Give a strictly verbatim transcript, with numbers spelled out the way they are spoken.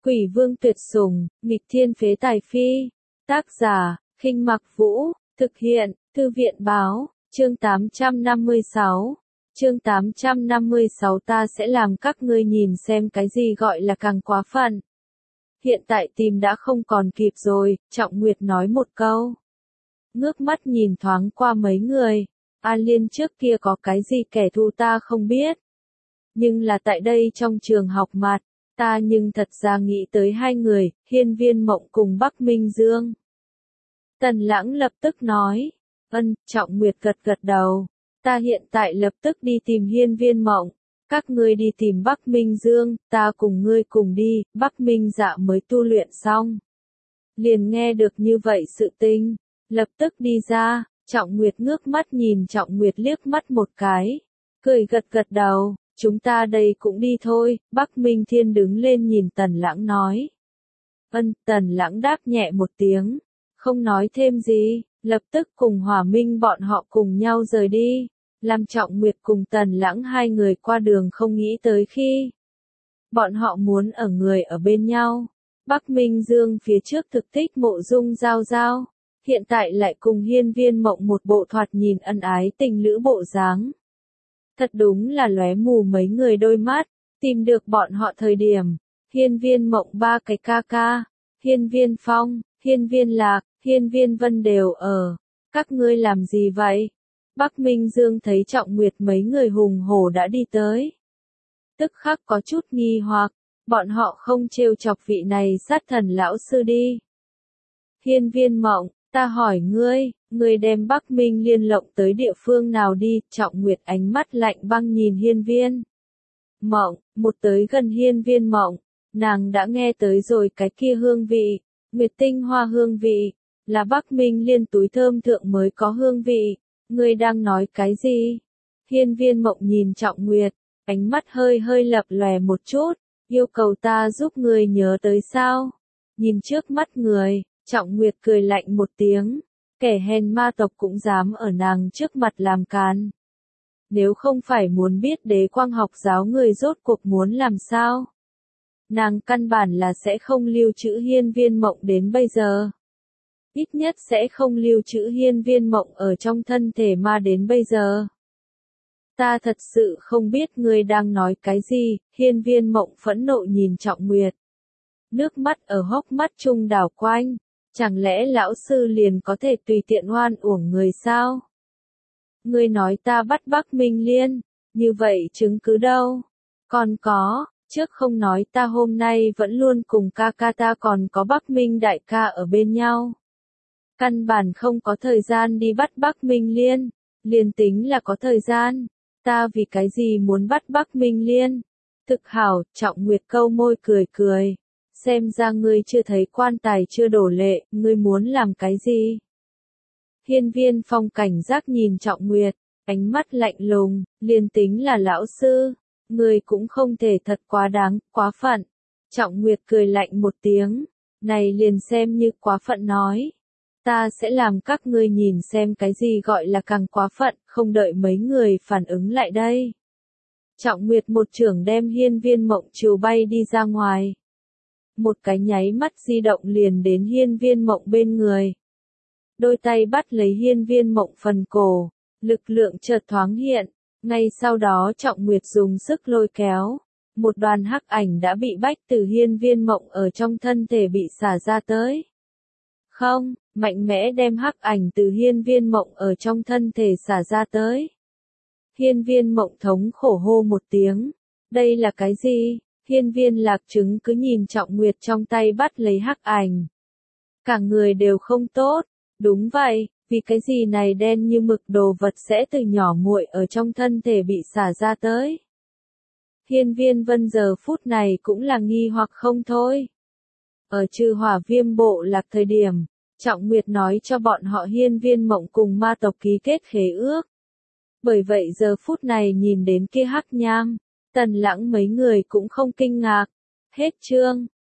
Quỷ vương tuyệt sủng, nghịch thiên phế tài phi. Tác giả, Khinh Mặc Vũ, thực hiện, Thư viện báo, chương tám trăm năm mươi sáu. Chương tám trăm năm mươi sáu ta sẽ làm các ngươi nhìn xem cái gì gọi là càng quá phận. Hiện tại tìm đã không còn kịp rồi, Trọng Nguyệt nói một câu. Ngước mắt nhìn thoáng qua mấy người, An Liên trước kia có cái gì kẻ thù ta không biết. Nhưng là tại đây trong trường học mặt, ta nhưng thật ra nghĩ tới hai người, Hiên Viên Mộng cùng Bắc Minh Dương. Tần Lãng lập tức nói, ân, Trọng Nguyệt gật gật đầu, ta hiện tại lập tức đi tìm Hiên Viên Mộng, các ngươi đi tìm Bắc Minh Dương, ta cùng ngươi cùng đi, Bắc Minh Dạ mới tu luyện xong. Liền nghe được như vậy sự tình, lập tức đi ra, Trọng Nguyệt ngước mắt nhìn Trọng Nguyệt liếc mắt một cái, cười gật gật đầu. Chúng ta đây cũng đi thôi, Bắc Minh Thiên đứng lên nhìn Tần Lãng nói. Ân, Tần Lãng đáp nhẹ một tiếng, không nói thêm gì, lập tức cùng Hỏa Minh bọn họ cùng nhau rời đi, làm Trọng Nguyệt cùng Tần Lãng hai người qua đường không nghĩ tới khi. Bọn họ muốn ở người ở bên nhau, Bắc Minh Dương phía trước thực thích Mộ Dung Giao Giao, hiện tại lại cùng Hiên Viên Mộng một bộ thoạt nhìn ân ái tình lữ bộ dáng. Thật đúng là lóe mù mấy người đôi mắt, tìm được bọn họ thời điểm, Hiên Viên Mộng ba cái ca ca, Hiên Viên Phong, Hiên Viên Lạc, Hiên Viên Vân đều ở, các ngươi làm gì vậy? Bắc Minh Dương thấy Trọng Nguyệt mấy người hùng hổ đã đi tới. Tức khắc có chút nghi hoặc, bọn họ không trêu chọc vị này sát thần lão sư đi. Hiên Viên Mộng, ta hỏi ngươi, ngươi đem Bắc Minh Liên lộng tới địa phương nào đi? Trọng Nguyệt ánh mắt lạnh băng nhìn Hiên Viên Mộng, một tới gần Hiên Viên Mộng, nàng đã nghe tới rồi cái kia hương vị, Nguyệt tinh hoa hương vị, là Bắc Minh Liên túi thơm thượng mới có hương vị, ngươi đang nói cái gì? Hiên Viên Mộng nhìn Trọng Nguyệt, ánh mắt hơi hơi lập lòe một chút, yêu cầu ta giúp ngươi nhớ tới sao? Nhìn trước mắt người, Trọng Nguyệt cười lạnh một tiếng, kẻ hèn ma tộc cũng dám ở nàng trước mặt làm càn. Nếu không phải muốn biết Đế Quang học giáo người rốt cuộc muốn làm sao, nàng căn bản là sẽ không lưu trữ Hiên Viên Mộng đến bây giờ. Ít nhất sẽ không lưu trữ Hiên Viên Mộng ở trong thân thể ma đến bây giờ. Ta thật sự không biết ngươi đang nói cái gì, Hiên Viên Mộng phẫn nộ nhìn Trọng Nguyệt. Nước mắt ở hốc mắt trung đảo quanh. Chẳng lẽ lão sư liền có thể tùy tiện oan uổng người sao? Ngươi nói ta bắt Bắc Minh Liên, như vậy chứng cứ đâu? Còn có, trước không nói ta hôm nay vẫn luôn cùng ca ca ta còn có Bắc Minh đại ca ở bên nhau. Căn bản không có thời gian đi bắt Bắc Minh Liên, liền tính là có thời gian, ta vì cái gì muốn bắt Bắc Minh Liên? Thực hảo, Trọng Nguyệt câu môi cười cười. Xem ra ngươi chưa thấy quan tài chưa đổ lệ, ngươi muốn làm cái gì? Hiên Viên Phong cảnh giác nhìn Trọng Nguyệt, ánh mắt lạnh lùng, liền tính là lão sư, ngươi cũng không thể thật quá đáng, quá phận. Trọng Nguyệt cười lạnh một tiếng, này liền xem như quá phận nói. Ta sẽ làm các ngươi nhìn xem cái gì gọi là càng quá phận, không đợi mấy người phản ứng lại đây. Trọng Nguyệt một chưởng đem Hiên Viên Mộng chiều bay đi ra ngoài. Một cái nháy mắt di động liền đến Hiên Viên Mộng bên người. Đôi tay bắt lấy Hiên Viên Mộng phần cổ, lực lượng chợt thoáng hiện, ngay sau đó Trọng Nguyệt dùng sức lôi kéo. Một đoàn hắc ảnh đã bị bách từ Hiên Viên Mộng ở trong thân thể bị xả ra tới. Không, mạnh mẽ đem hắc ảnh từ Hiên Viên Mộng ở trong thân thể xả ra tới. Hiên Viên Mộng thống khổ hô một tiếng. Đây là cái gì? Hiên Viên Lạc Trứng cứ nhìn Trọng Nguyệt trong tay bắt lấy hắc ảnh. Cả người đều không tốt. Đúng vậy, vì cái gì này đen như mực đồ vật sẽ từ nhỏ muội ở trong thân thể bị xả ra tới. Hiên Viên Vân giờ phút này cũng là nghi hoặc không thôi. Ở Trừ Hỏa Viêm bộ lạc thời điểm, Trọng Nguyệt nói cho bọn họ Hiên Viên Mộng cùng ma tộc ký kết khế ước. Bởi vậy giờ phút này nhìn đến kia hắc nham, Tần Lãng mấy người cũng không kinh ngạc. Hết chương.